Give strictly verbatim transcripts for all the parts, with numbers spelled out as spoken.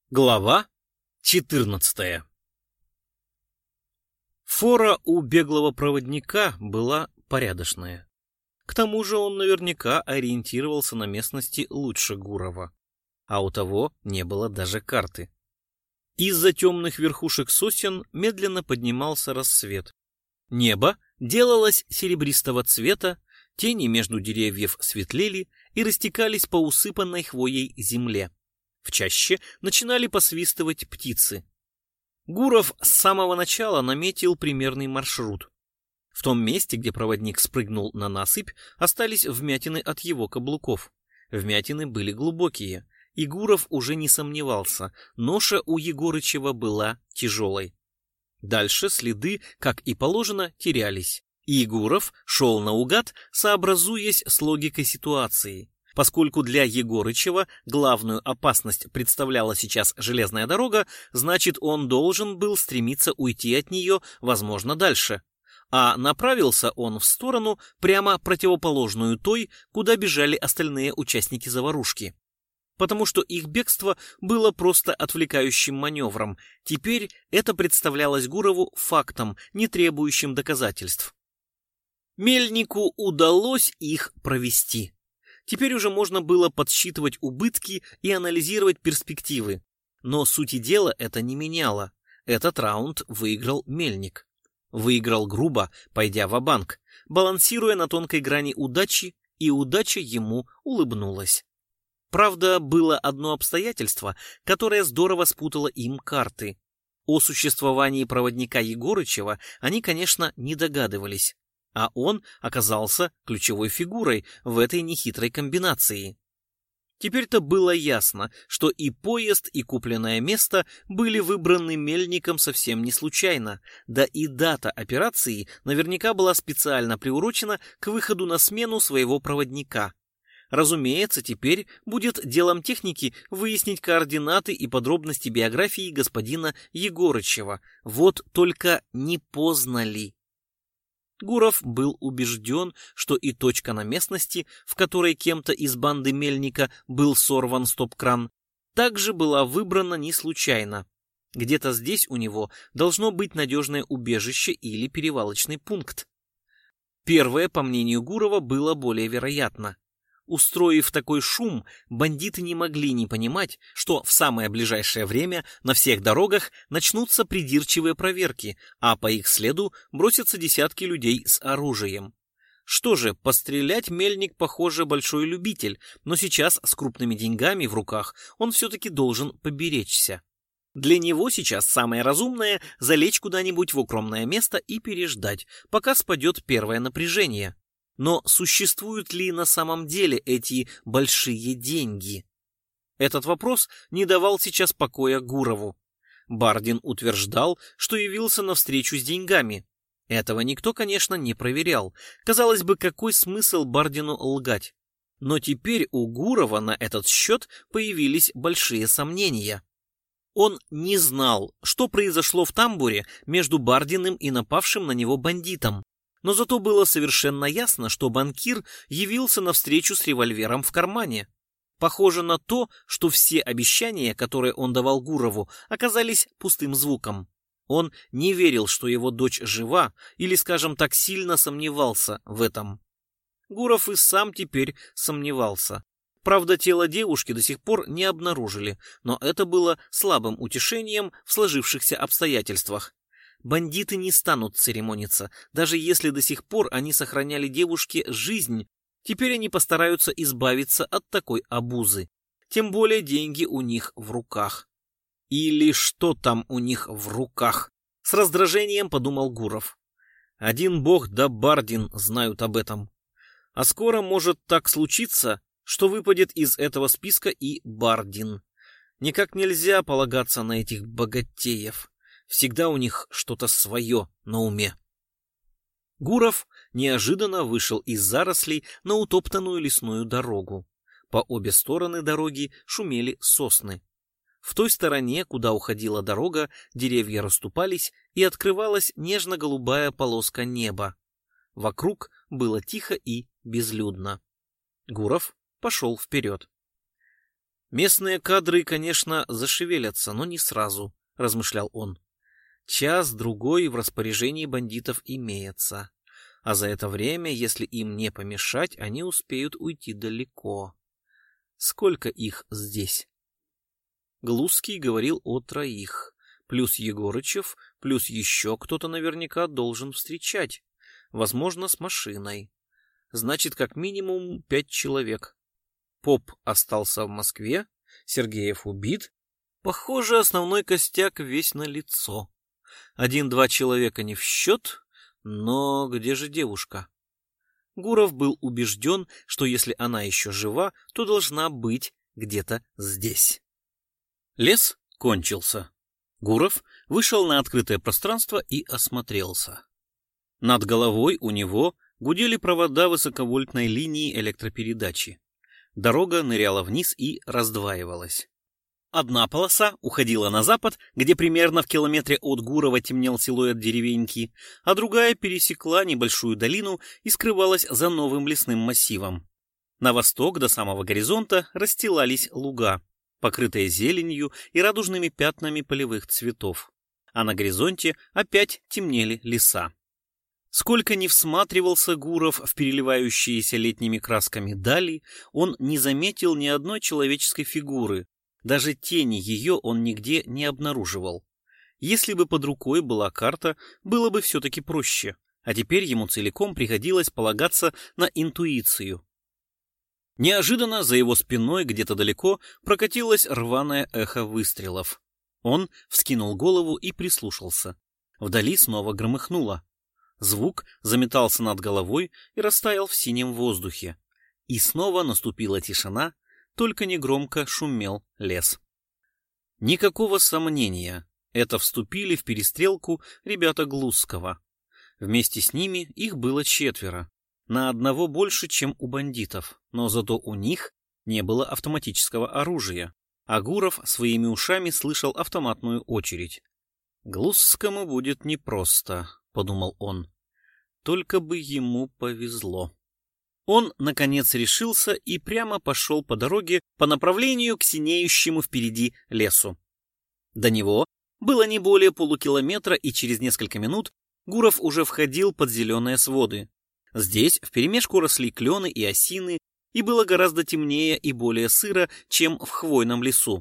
Глава четырнадцатая. Фора у беглого проводника была порядочная. К тому же он наверняка ориентировался на местности лучше Гурова, а у того не было даже карты. Из-за темных верхушек сосен медленно поднимался рассвет. Небо делалось серебристого цвета, тени между деревьев светлели и растекались по усыпанной хвоей земле. В чаще начинали посвистывать птицы. Гуров с самого начала наметил примерный маршрут. В том месте, где проводник спрыгнул на насыпь, остались вмятины от его каблуков. Вмятины были глубокие, и Гуров уже не сомневался, ноша у Егорычева была тяжелой. Дальше следы, как и положено, терялись, и Гуров шел наугад, сообразуясь с логикой ситуации. Поскольку для Егорычева главную опасность представляла сейчас железная дорога, значит, он должен был стремиться уйти от нее, возможно, дальше. А направился он в сторону, прямо противоположную той, куда бежали остальные участники заварушки. Потому что их бегство было просто отвлекающим маневром. Теперь это представлялось Гурову фактом, не требующим доказательств. Мельнику удалось их провести. Теперь уже можно было подсчитывать убытки и анализировать перспективы. Но сути дела это не меняло. Этот раунд выиграл Мельник. Выиграл грубо, пойдя ва-банк, балансируя на тонкой грани удачи, и удача ему улыбнулась. Правда, было одно обстоятельство, которое здорово спутало им карты. О существовании проводника Егорычева они, конечно, не догадывались. А он оказался ключевой фигурой в этой нехитрой комбинации. Теперь-то было ясно, что и поезд, и купленное место были выбраны Мельником совсем не случайно, да и дата операции наверняка была специально приурочена к выходу на смену своего проводника. Разумеется, теперь будет делом техники выяснить координаты и подробности биографии господина Егорычева. Вот только не поздно ли? Гуров был убежден, что и точка на местности, в которой кем-то из банды Мельника был сорван стоп-кран, также была выбрана не случайно. Где-то здесь у него должно быть надежное убежище или перевалочный пункт. Первое, по мнению Гурова, было более вероятно. Устроив такой шум, бандиты не могли не понимать, что в самое ближайшее время на всех дорогах начнутся придирчивые проверки, а по их следу бросятся десятки людей с оружием. Что же, пострелять Мельник, похоже, большой любитель, но сейчас с крупными деньгами в руках он все-таки должен поберечься. Для него сейчас самое разумное — залечь куда-нибудь в укромное место и переждать, пока спадет первое напряжение. Но существуют ли на самом деле эти большие деньги? Этот вопрос не давал сейчас покоя Гурову. Бардин утверждал, что явился на встречу с деньгами. Этого никто, конечно, не проверял. Казалось бы, какой смысл Бардину лгать? Но теперь у Гурова на этот счет появились большие сомнения. Он не знал, что произошло в тамбуре между Бардиным и напавшим на него бандитом. Но зато было совершенно ясно, что банкир явился на встречу с револьвером в кармане. Похоже на то, что все обещания, которые он давал Гурову, оказались пустым звуком. Он не верил, что его дочь жива, или, скажем так, сильно сомневался в этом. Гуров и сам теперь сомневался. Правда, тело девушки до сих пор не обнаружили, но это было слабым утешением в сложившихся обстоятельствах. Бандиты не станут церемониться, даже если до сих пор они сохраняли девушке жизнь, теперь они постараются избавиться от такой обузы. Тем более деньги у них в руках. Или что там у них в руках? С раздражением подумал Гуров. Один бог да Бардин знают об этом. А скоро может так случиться, что выпадет из этого списка и Бардин. Никак нельзя полагаться на этих богатеев. Всегда у них что-то свое на уме. Гуров неожиданно вышел из зарослей на утоптанную лесную дорогу. По обе стороны дороги шумели сосны. В той стороне, куда уходила дорога, деревья расступались, и открывалась нежно-голубая полоска неба. Вокруг было тихо и безлюдно. Гуров пошел вперед. Местные кадры, конечно, зашевелятся, но не сразу, размышлял он. Час-другой в распоряжении бандитов имеется, а за это время, если им не помешать, они успеют уйти далеко. Сколько их здесь? Глузский говорил о троих, плюс Егорычев, плюс еще кто-то наверняка должен встречать, возможно, с машиной. Значит, как минимум пять человек. Поп остался в Москве, Сергеев убит. Похоже, основной костяк весь налицо. Один-два человека не в счет, но где же девушка? Гуров был убежден, что если она еще жива, то должна быть где-то здесь. Лес кончился. Гуров вышел на открытое пространство и осмотрелся. Над головой у него гудели провода высоковольтной линии электропередачи. Дорога ныряла вниз и раздваивалась. Одна полоса уходила на запад, где примерно в километре от Гурова темнел силуэт деревеньки, а другая пересекла небольшую долину и скрывалась за новым лесным массивом. На восток до самого горизонта расстилались луга, покрытые зеленью и радужными пятнами полевых цветов, а на горизонте опять темнели леса. Сколько ни всматривался Гуров в переливающиеся летними красками дали, он не заметил ни одной человеческой фигуры, даже тени ее он нигде не обнаруживал. Если бы под рукой была карта, было бы все-таки проще, а теперь ему целиком приходилось полагаться на интуицию. Неожиданно за его спиной где-то далеко прокатилось рваное эхо выстрелов. Он вскинул голову и прислушался. Вдали снова громыхнуло. Звук заметался над головой и растаял в синем воздухе. И снова наступила тишина, только негромко шумел лес. Никакого сомнения, это вступили в перестрелку ребята Глузского. Вместе с ними их было четверо, на одного больше, чем у бандитов, но зато у них не было автоматического оружия, а Гуров своими ушами слышал автоматную очередь. «Глузскому будет непросто», — подумал он. «Только бы ему повезло». Он, наконец, решился и прямо пошел по дороге по направлению к синеющему впереди лесу. До него было не более полукилометра, и через несколько минут Гуров уже входил под зеленые своды. Здесь вперемешку росли клены и осины, и было гораздо темнее и более сыро, чем в хвойном лесу.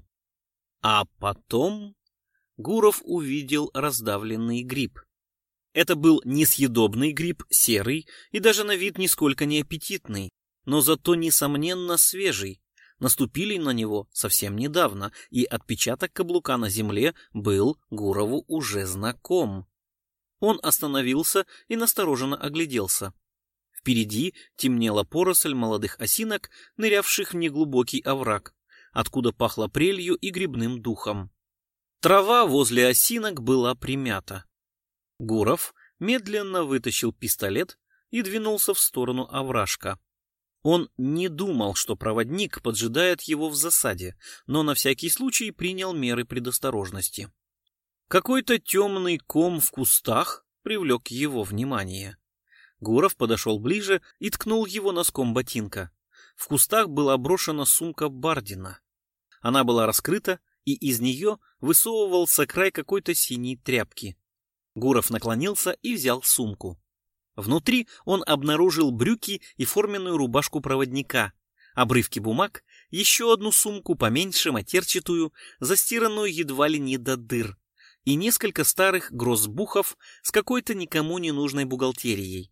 А потом Гуров увидел раздавленный гриб. Это был несъедобный гриб, серый и даже на вид нисколько не аппетитный, но зато, несомненно, свежий. Наступили на него совсем недавно, и отпечаток каблука на земле был Гурову уже знаком. Он остановился и настороженно огляделся. Впереди темнела поросль молодых осинок, нырявших в неглубокий овраг, откуда пахло прелью и грибным духом. Трава возле осинок была примята. Гуров медленно вытащил пистолет и двинулся в сторону овражка. Он не думал, что проводник поджидает его в засаде, но на всякий случай принял меры предосторожности. Какой-то темный ком в кустах привлек его внимание. Гуров подошел ближе и ткнул его носком ботинка. В кустах была брошена сумка Бардина. Она была раскрыта, и из нее высовывался край какой-то синей тряпки. Гуров наклонился и взял сумку. Внутри он обнаружил брюки и форменную рубашку проводника, обрывки бумаг, еще одну сумку поменьше, матерчатую, застиранную едва ли не до дыр, и несколько старых гроссбухов с какой-то никому не нужной бухгалтерией.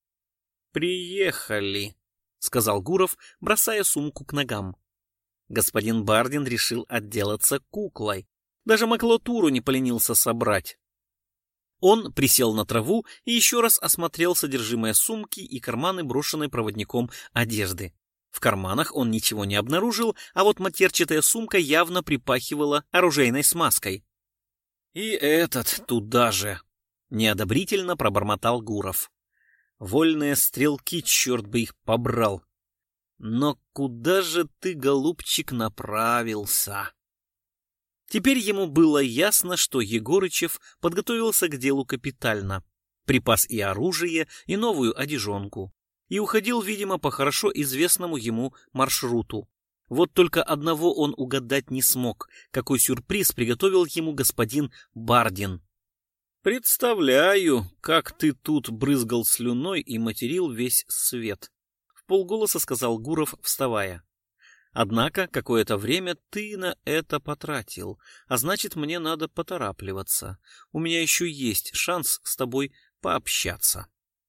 «Приехали», — сказал Гуров, бросая сумку к ногам. Господин Бардин решил отделаться куклой, даже макулатуру не поленился собрать. Он присел на траву и еще раз осмотрел содержимое сумки и карманы, брошенной проводником одежды. В карманах он ничего не обнаружил, а вот матерчатая сумка явно припахивала оружейной смазкой. «И этот туда же!» — неодобрительно пробормотал Гуров. «Вольные стрелки, черт бы их побрал! Но куда же ты, голубчик, направился?» Теперь ему было ясно, что Егорычев подготовился к делу капитально, припас и оружие, и новую одежонку, и уходил, видимо, по хорошо известному ему маршруту. Вот только одного он угадать не смог, какой сюрприз приготовил ему господин Бардин. «Представляю, как ты тут брызгал слюной и материл весь свет», — вполголоса сказал Гуров, вставая. «Однако какое-то время ты на это потратил, а значит, мне надо поторапливаться. У меня еще есть шанс с тобой пообщаться».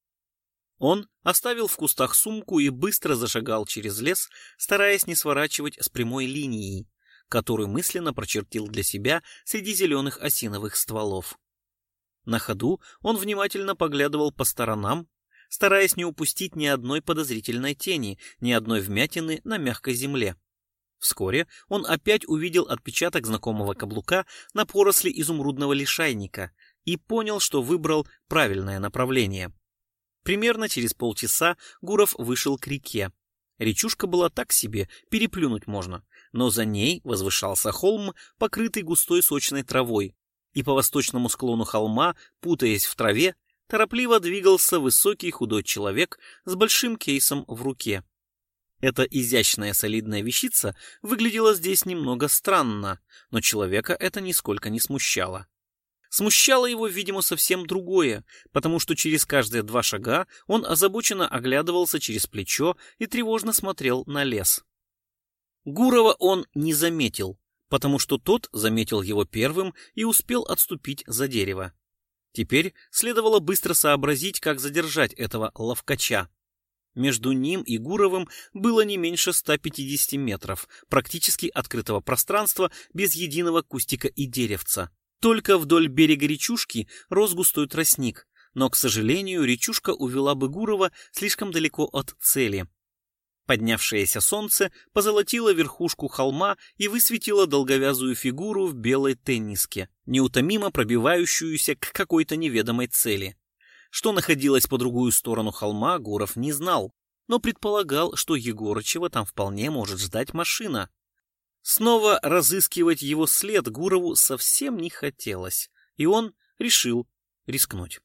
Он оставил в кустах сумку и быстро зашагал через лес, стараясь не сворачивать с прямой линией, которую мысленно прочертил для себя среди зеленых осиновых стволов. На ходу он внимательно поглядывал по сторонам, стараясь не упустить ни одной подозрительной тени, ни одной вмятины на мягкой земле. Вскоре он опять увидел отпечаток знакомого каблука на поросли изумрудного лишайника и понял, что выбрал правильное направление. Примерно через полчаса Гуров вышел к реке. Речушка была так себе, переплюнуть можно, но за ней возвышался холм, покрытый густой сочной травой, и по восточному склону холма, путаясь в траве, торопливо двигался высокий худой человек с большим кейсом в руке. Эта изящная солидная вещица выглядела здесь немного странно, но человека это нисколько не смущало. Смущало его, видимо, совсем другое, потому что через каждые два шага он озабоченно оглядывался через плечо и тревожно смотрел на лес. Гурова он не заметил, потому что тот заметил его первым и успел отступить за дерево. Теперь следовало быстро сообразить, как задержать этого ловкача. Между ним и Гуровым было не меньше ста пятидесяти метров, практически открытого пространства без единого кустика и деревца. Только вдоль берега речушки рос густой тростник, но, к сожалению, речушка увела бы Гурова слишком далеко от цели. Поднявшееся солнце позолотило верхушку холма и высветило долговязую фигуру в белой тенниске, неутомимо пробивающуюся к какой-то неведомой цели. Что находилось по другую сторону холма, Гуров не знал, но предполагал, что Егорычева там вполне может ждать машина. Снова разыскивать его след Гурову совсем не хотелось, и он решил рискнуть.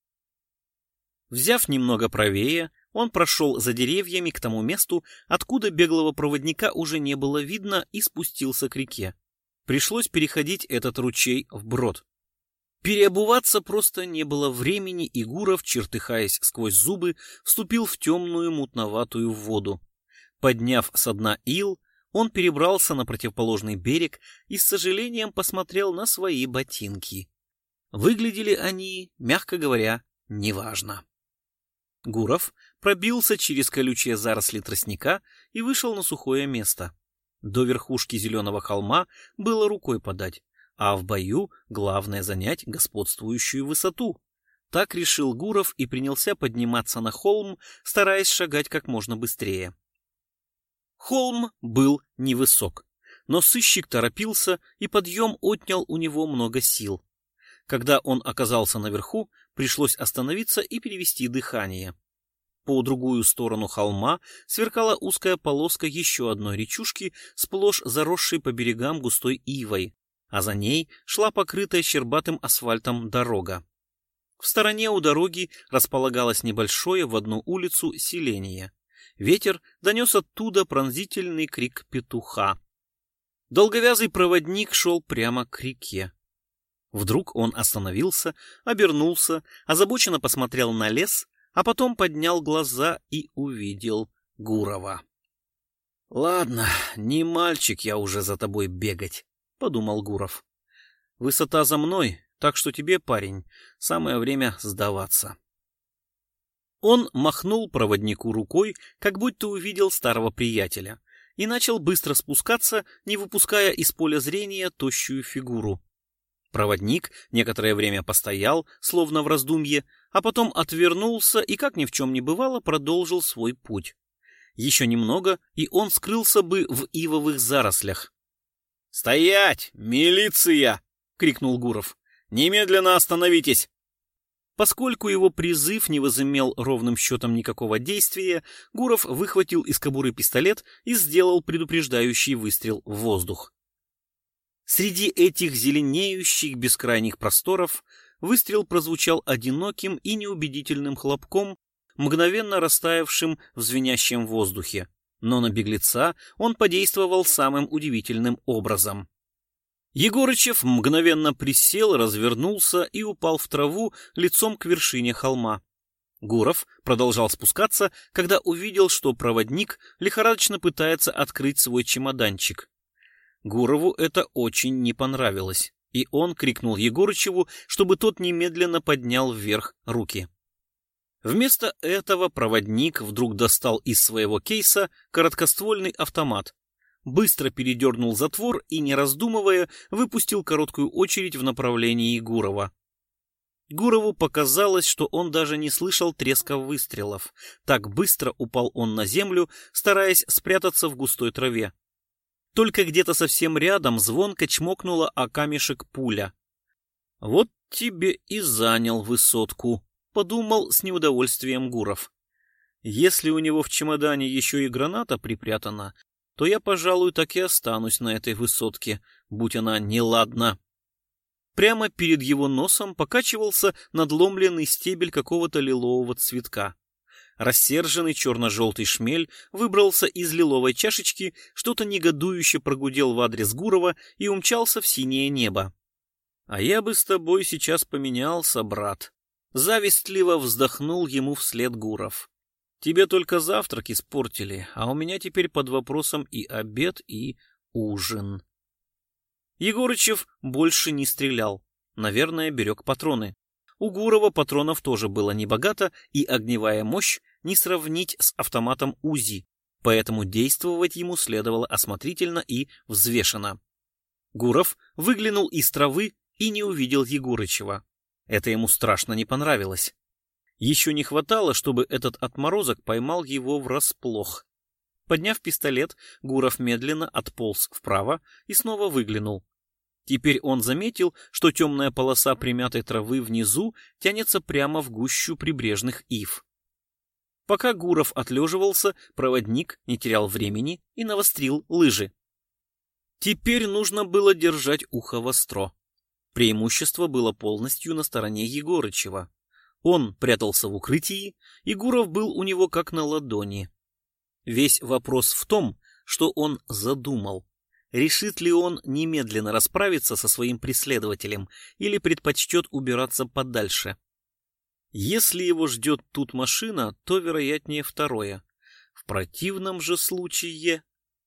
Взяв немного правее, он прошел за деревьями к тому месту, откуда беглого проводника уже не было видно, и спустился к реке. Пришлось переходить этот ручей вброд. Переобуваться просто не было времени, и Гуров, чертыхаясь сквозь зубы, вступил в темную мутноватую воду. Подняв со дна ил, он перебрался на противоположный берег и с сожалением посмотрел на свои ботинки. Выглядели они, мягко говоря, неважно. Гуров пробился через колючие заросли тростника и вышел на сухое место. До верхушки зеленого холма было рукой подать, а в бою главное занять господствующую высоту. Так решил Гуров и принялся подниматься на холм, стараясь шагать как можно быстрее. Холм был невысок, но сыщик торопился, и подъем отнял у него много сил. Когда он оказался наверху, пришлось остановиться и перевести дыхание. По другую сторону холма сверкала узкая полоска еще одной речушки, сплошь заросшей по берегам густой ивой, а за ней шла покрытая щербатым асфальтом дорога. В стороне у дороги располагалось небольшое в одну улицу селение. Ветер донес оттуда пронзительный крик петуха. Долговязый проводник шел прямо к реке. Вдруг он остановился, обернулся, озабоченно посмотрел на лес, а потом поднял глаза и увидел Гурова. — Ладно, не мальчик я уже за тобой бегать, — подумал Гуров. — Высота за мной, так что тебе, парень, самое время сдаваться. Он махнул проводнику рукой, как будто увидел старого приятеля, и начал быстро спускаться, не выпуская из поля зрения тощую фигуру. Проводник некоторое время постоял, словно в раздумье, а потом отвернулся и, как ни в чем не бывало, продолжил свой путь. Еще немного, и он скрылся бы в ивовых зарослях. — Стоять! Милиция! — крикнул Гуров. — Немедленно остановитесь! Поскольку его призыв не возымел ровным счетом никакого действия, Гуров выхватил из кобуры пистолет и сделал предупреждающий выстрел в воздух. Среди этих зеленеющих бескрайних просторов выстрел прозвучал одиноким и неубедительным хлопком, мгновенно растаявшим в звенящем воздухе. Но на беглеца он подействовал самым удивительным образом. Егорычев мгновенно присел, развернулся и упал в траву лицом к вершине холма. Гуров продолжал спускаться, когда увидел, что проводник лихорадочно пытается открыть свой чемоданчик. Гурову это очень не понравилось, и он крикнул Егорычеву, чтобы тот немедленно поднял вверх руки. Вместо этого проводник вдруг достал из своего кейса короткоствольный автомат, быстро передернул затвор и, не раздумывая, выпустил короткую очередь в направлении Гурова. Гурову показалось, что он даже не слышал треска выстрелов. Так быстро упал он на землю, стараясь спрятаться в густой траве. Только где-то совсем рядом звонко чмокнула о камешек пуля. «Вот тебе и занял высотку», — подумал с неудовольствием Гуров. «Если у него в чемодане еще и граната припрятана, то я, пожалуй, так и останусь на этой высотке, будь она неладна». Прямо перед его носом покачивался надломленный стебель какого-то лилового цветка. Рассерженный черно-желтый шмель выбрался из лиловой чашечки, что-то негодующе прогудел в адрес Гурова и умчался в синее небо. «А я бы с тобой сейчас поменялся, брат», — завистливо вздохнул ему вслед Гуров. «Тебе только завтрак испортили, а у меня теперь под вопросом и обед, и ужин». Егорычев больше не стрелял, наверное, берег патроны. У Гурова патронов тоже было небогато, и огневая мощь не сравнить с автоматом УЗИ, поэтому действовать ему следовало осмотрительно и взвешенно. Гуров выглянул из травы и не увидел Егорычева. Это ему страшно не понравилось. Еще не хватало, чтобы этот отморозок поймал его врасплох. Подняв пистолет, Гуров медленно отполз вправо и снова выглянул. Теперь он заметил, что темная полоса примятой травы внизу тянется прямо в гущу прибрежных ив. Пока Гуров отлеживался, проводник не терял времени и навострил лыжи. Теперь нужно было держать ухо востро. Преимущество было полностью на стороне Егорычева. Он прятался в укрытии, и Гуров был у него как на ладони. Весь вопрос в том, что он задумал. Решит ли он немедленно расправиться со своим преследователем или предпочтет убираться подальше? Если его ждет тут машина, то, вероятнее, второе. В противном же случае...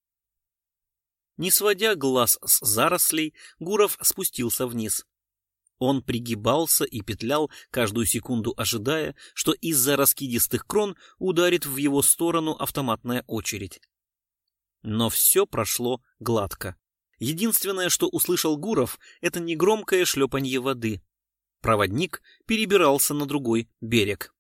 Не сводя глаз с зарослей, Гуров спустился вниз. Он пригибался и петлял, каждую секунду ожидая, что из-за раскидистых крон ударит в его сторону автоматная очередь. Но все прошло гладко. Единственное, что услышал Гуров, это негромкое шлепанье воды. Проводник перебирался на другой берег.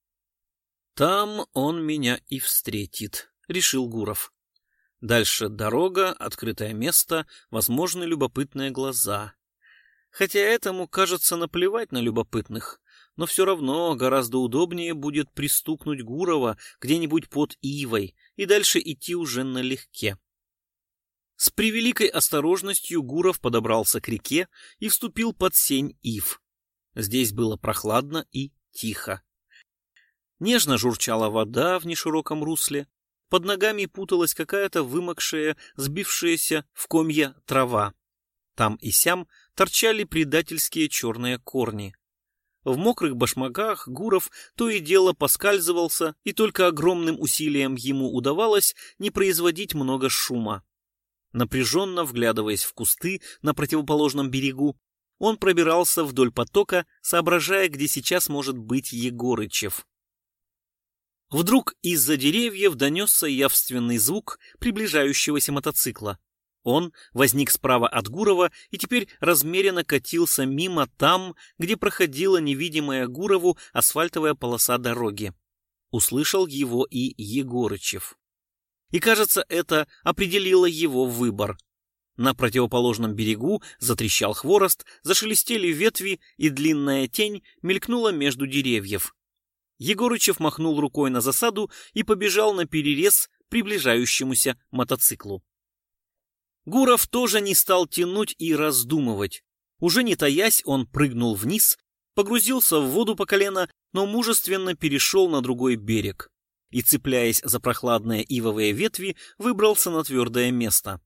«Там он меня и встретит», — решил Гуров. Дальше дорога, открытое место, возможны любопытные глаза. Хотя этому, кажется, наплевать на любопытных, но все равно гораздо удобнее будет пристукнуть Гурова где-нибудь под ивой и дальше идти уже налегке. С превеликой осторожностью Гуров подобрался к реке и вступил под сень ив. Здесь было прохладно и тихо. Нежно журчала вода в нешироком русле, под ногами путалась какая-то вымокшая, сбившаяся в комья трава. Там и сям торчали предательские черные корни. В мокрых башмаках Гуров то и дело поскальзывался, и только огромным усилием ему удавалось не производить много шума. Напряженно вглядываясь в кусты на противоположном берегу, он пробирался вдоль потока, соображая, где сейчас может быть Егорычев. Вдруг из-за деревьев донесся явственный звук приближающегося мотоцикла. Он возник справа от Гурова и теперь размеренно катился мимо там, где проходила невидимая Гурову асфальтовая полоса дороги. Услышал его и Егорычев. И, кажется, это определило его выбор. На противоположном берегу затрещал хворост, зашелестели ветви, и длинная тень мелькнула между деревьев. Егорычев махнул рукой на засаду и побежал наперерез приближающемуся мотоциклу. Гуров тоже не стал тянуть и раздумывать. Уже не таясь, он прыгнул вниз, погрузился в воду по колено, но мужественно перешел на другой берег. и, цепляясь за прохладные ивовые ветви, выбрался на твердое место.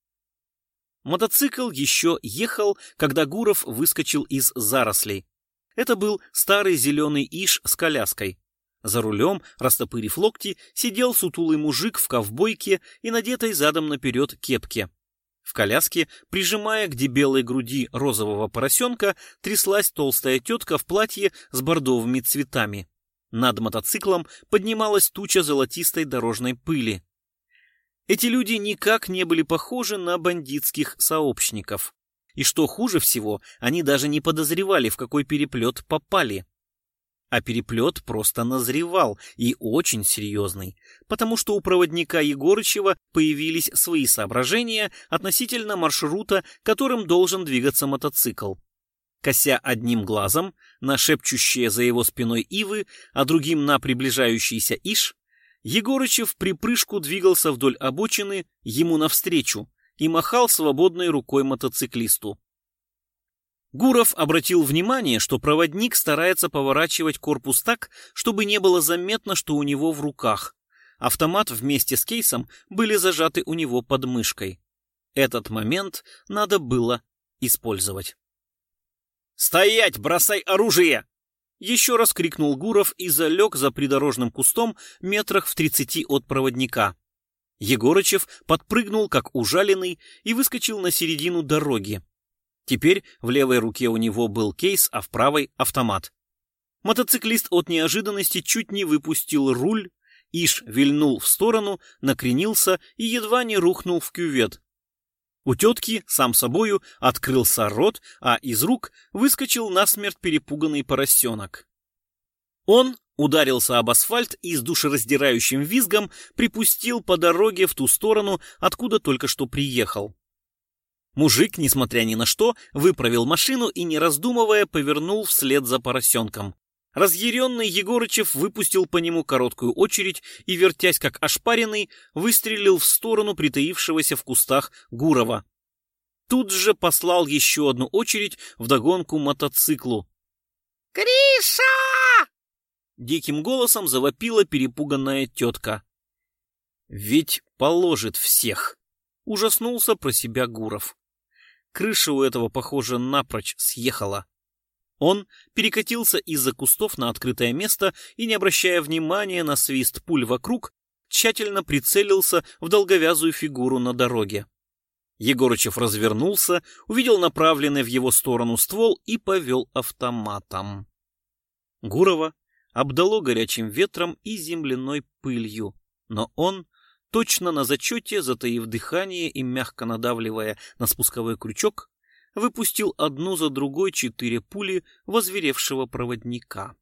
Мотоцикл еще ехал, когда Гуров выскочил из зарослей. Это был старый зеленый иш с коляской. За рулем, растопырив локти, сидел сутулый мужик в ковбойке и надетой задом наперед кепке. В коляске, прижимая к дебелой груди розового поросенка, тряслась толстая тетка в платье с бордовыми цветами. Над мотоциклом поднималась туча золотистой дорожной пыли. Эти люди никак не были похожи на бандитских сообщников. И что хуже всего, они даже не подозревали, в какой переплет попали. А переплет просто назревал, и очень серьезный, потому что у проводника Егорычева появились свои соображения относительно маршрута, которым должен двигаться мотоцикл. Кося одним глазом на шепчущие за его спиной ивы, а другим на приближающийся иш, Егорычев припрыжку двигался вдоль обочины ему навстречу и махал свободной рукой мотоциклисту. Гуров обратил внимание, что проводник старается поворачивать корпус так, чтобы не было заметно, что у него в руках. Автомат вместе с кейсом были зажаты у него под мышкой. Этот момент надо было использовать. «Стоять! Бросай оружие!» Еще раз крикнул Гуров и залег за придорожным кустом метрах в тридцати от проводника. Егорычев подпрыгнул, как ужаленный, и выскочил на середину дороги. Теперь в левой руке у него был кейс, а в правой — автомат. Мотоциклист от неожиданности чуть не выпустил руль, иш вильнул в сторону, накренился и едва не рухнул в кювет. У тетки, сам собою, открылся рот, а из рук выскочил насмерть перепуганный поросенок. Он ударился об асфальт и с душераздирающим визгом припустил по дороге в ту сторону, откуда только что приехал. Мужик, несмотря ни на что, выправил машину и, не раздумывая, повернул вслед за поросенком. Разъяренный Егорычев выпустил по нему короткую очередь и, вертясь как ошпаренный, выстрелил в сторону притаившегося в кустах Гурова. Тут же послал еще одну очередь вдогонку мотоциклу. «Гриша!» Диким голосом завопила перепуганная тетка. «Ведь положит всех!» — ужаснулся про себя Гуров. Крыша у этого, похоже, напрочь съехала. Он перекатился из-за кустов на открытое место и, не обращая внимания на свист пуль вокруг, тщательно прицелился в долговязую фигуру на дороге. Егорычев развернулся, увидел направленный в его сторону ствол и повел автоматом. Гурова обдало горячим ветром и земляной пылью, но он, точно на зачете, затаив дыхание и мягко надавливая на спусковой крючок, выпустил одну за другой четыре пули в озверевшего проводника.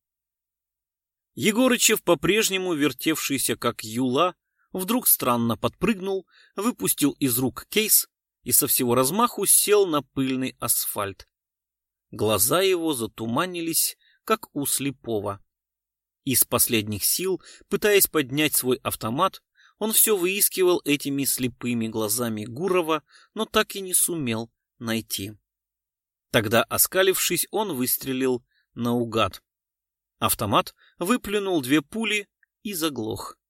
Егорычев, по-прежнему вертевшийся как юла, вдруг странно подпрыгнул, выпустил из рук кейс и со всего размаху сел на пыльный асфальт. Глаза его затуманились, как у слепого. Из последних сил, пытаясь поднять свой автомат, он все выискивал этими слепыми глазами Гурова, но так и не сумел найти. Тогда, оскалившись, он выстрелил наугад. Автомат выплюнул две пули и заглох.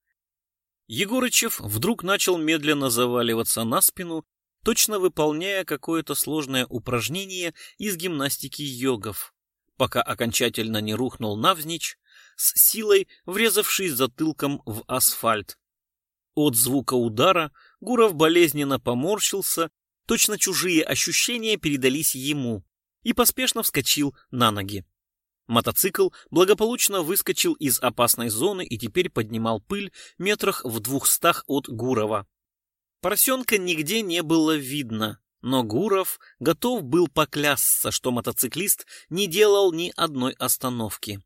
Егорычев вдруг начал медленно заваливаться на спину, точно выполняя какое-то сложное упражнение из гимнастики йогов, пока окончательно не рухнул навзничь, с силой врезавшись затылком в асфальт. От звука удара Гуров болезненно поморщился, точно чужие ощущения передались ему, и поспешно вскочил на ноги. Мотоцикл благополучно выскочил из опасной зоны и теперь поднимал пыль метрах в двухстах от Гурова. Поросенка нигде не было видно, но Гуров готов был поклясться, что мотоциклист не делал ни одной остановки.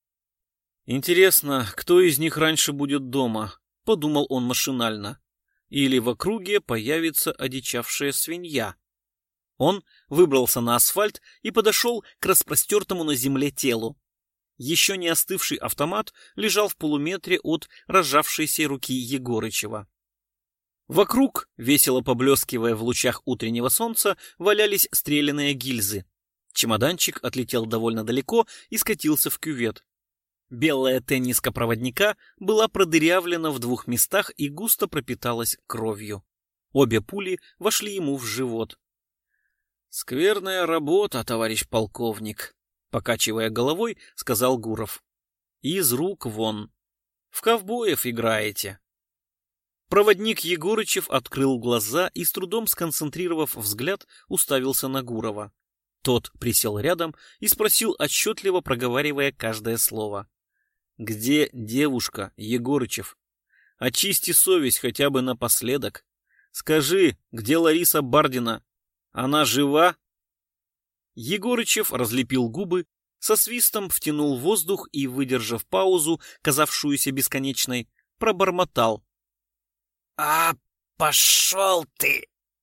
«Интересно, кто из них раньше будет дома?» — подумал он машинально. «Или в округе появится одичавшая свинья?» Он выбрался на асфальт и подошел к распростертому на земле телу. Еще не остывший автомат лежал в полуметре от разжавшейся руки Егорычева. Вокруг, весело поблескивая в лучах утреннего солнца, валялись стрелянные гильзы. Чемоданчик отлетел довольно далеко и скатился в кювет. Белая тенниска проводника была продырявлена в двух местах и густо пропиталась кровью. Обе пули вошли ему в живот. «Скверная работа, товарищ полковник», — покачивая головой, сказал Гуров. «Из рук вон. В ковбоев играете». Проводник Егорычев открыл глаза и, с трудом сконцентрировав взгляд, уставился на Гурова. Тот присел рядом и спросил, отчетливо проговаривая каждое слово. «Где девушка, Егорычев? Очисти совесть хотя бы напоследок. Скажи, где Лариса Бардина? Она жива?» Егорычев разлепил губы, со свистом втянул воздух и, выдержав паузу, казавшуюся бесконечной, пробормотал. «А, пошел ты!»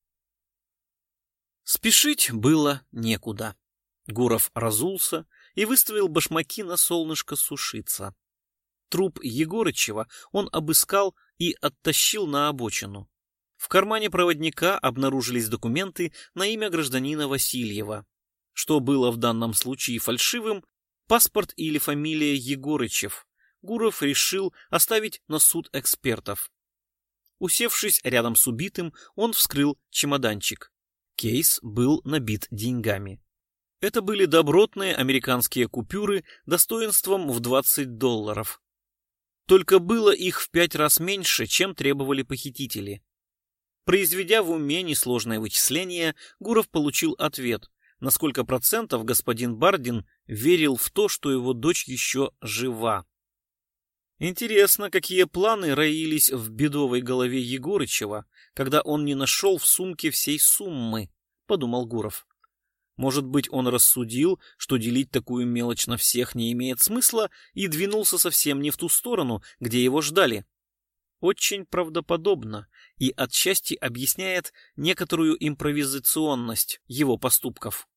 Спешить было некуда. Гуров разулся и выставил башмаки на солнышко сушиться. Труп Егорычева он обыскал и оттащил на обочину. В кармане проводника обнаружились документы на имя гражданина Васильева. Что было в данном случае фальшивым, паспорт или фамилия Егорычев, Гуров решил оставить на суд экспертов. Усевшись рядом с убитым, он вскрыл чемоданчик. Кейс был набит деньгами. Это были добротные американские купюры достоинством в двадцать долларов. Только было их в пять раз меньше, чем требовали похитители. Произведя в уме несложное вычисление, Гуров получил ответ, на сколько процентов господин Бардин верил в то, что его дочь еще жива. Интересно, какие планы роились в бедовой голове Егорычева, когда он не нашел в сумке всей суммы, подумал Гуров. Может быть, он рассудил, что делить такую мелочь на всех не имеет смысла, и двинулся совсем не в ту сторону, где его ждали. Очень правдоподобно и отчасти объясняет некоторую импровизационность его поступков.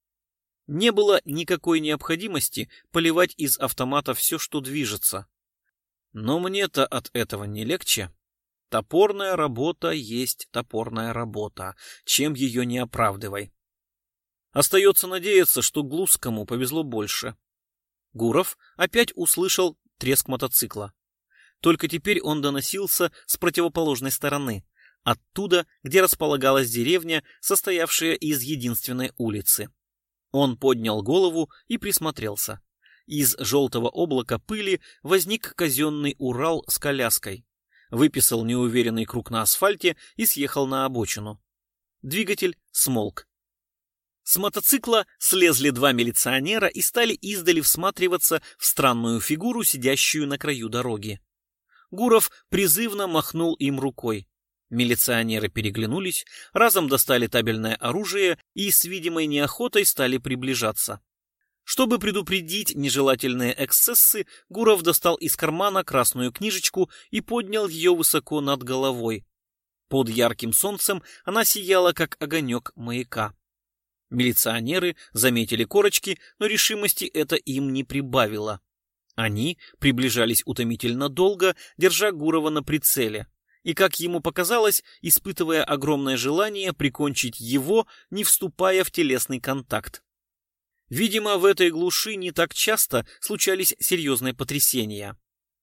Не было никакой необходимости поливать из автомата все, что движется. Но мне-то от этого не легче. Топорная работа есть топорная работа, чем ее не оправдывай. Остается надеяться, что Глузскому повезло больше. Гуров опять услышал треск мотоцикла. Только теперь он доносился с противоположной стороны, оттуда, где располагалась деревня, состоявшая из единственной улицы. Он поднял голову и присмотрелся. Из желтого облака пыли возник казенный Урал с коляской. Выписал неуверенный круг на асфальте и съехал на обочину. Двигатель смолк. С мотоцикла слезли два милиционера и стали издали всматриваться в странную фигуру, сидящую на краю дороги. Гуров призывно махнул им рукой. Милиционеры переглянулись, разом достали табельное оружие и с видимой неохотой стали приближаться. Чтобы предупредить нежелательные эксцессы, Гуров достал из кармана красную книжечку и поднял ее высоко над головой. Под ярким солнцем она сияла, как огонек маяка. Милиционеры заметили корочки, но решимости это им не прибавило. Они приближались утомительно долго, держа Гурова на прицеле, и, как ему показалось, испытывая огромное желание прикончить его, не вступая в телесный контакт. Видимо, в этой глуши не так часто случались серьезные потрясения.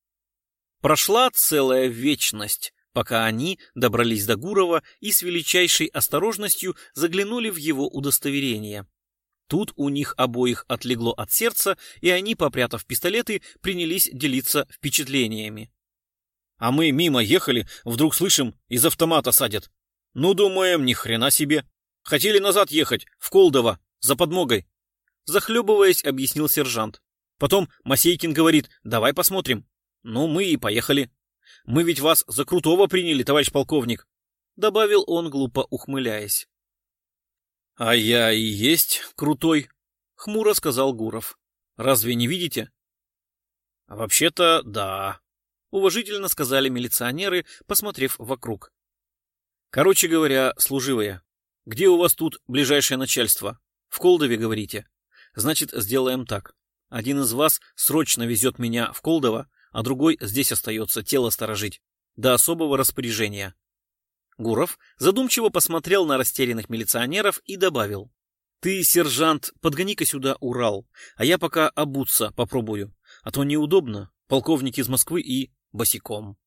Прошла целая вечность, пока они добрались до Гурова и с величайшей осторожностью заглянули в его удостоверение. Тут у них обоих отлегло от сердца, и они, попрятав пистолеты, принялись делиться впечатлениями. А мы мимо ехали, вдруг слышим, из автомата садят. Ну, думаем, ни хрена себе. Хотели назад ехать, в Колдово, за подмогой. Захлебываясь, объяснил сержант. Потом Масейкин говорит, давай посмотрим. Ну, мы и поехали. Мы ведь вас за крутого приняли, товарищ полковник, добавил он, глупо ухмыляясь. А я и есть крутой, хмуро сказал Гуров. Разве не видите? Вообще-то, да, уважительно сказали милиционеры, посмотрев вокруг. Короче говоря, служивые, где у вас тут ближайшее начальство? В Колдове, говорите? Значит, сделаем так. Один из вас срочно везет меня в Колдово, а другой здесь остается тело сторожить, до особого распоряжения. Гуров задумчиво посмотрел на растерянных милиционеров и добавил. Ты, сержант, подгони-ка сюда Урал, а я пока обуться попробую. А то неудобно, полковник из Москвы и босиком.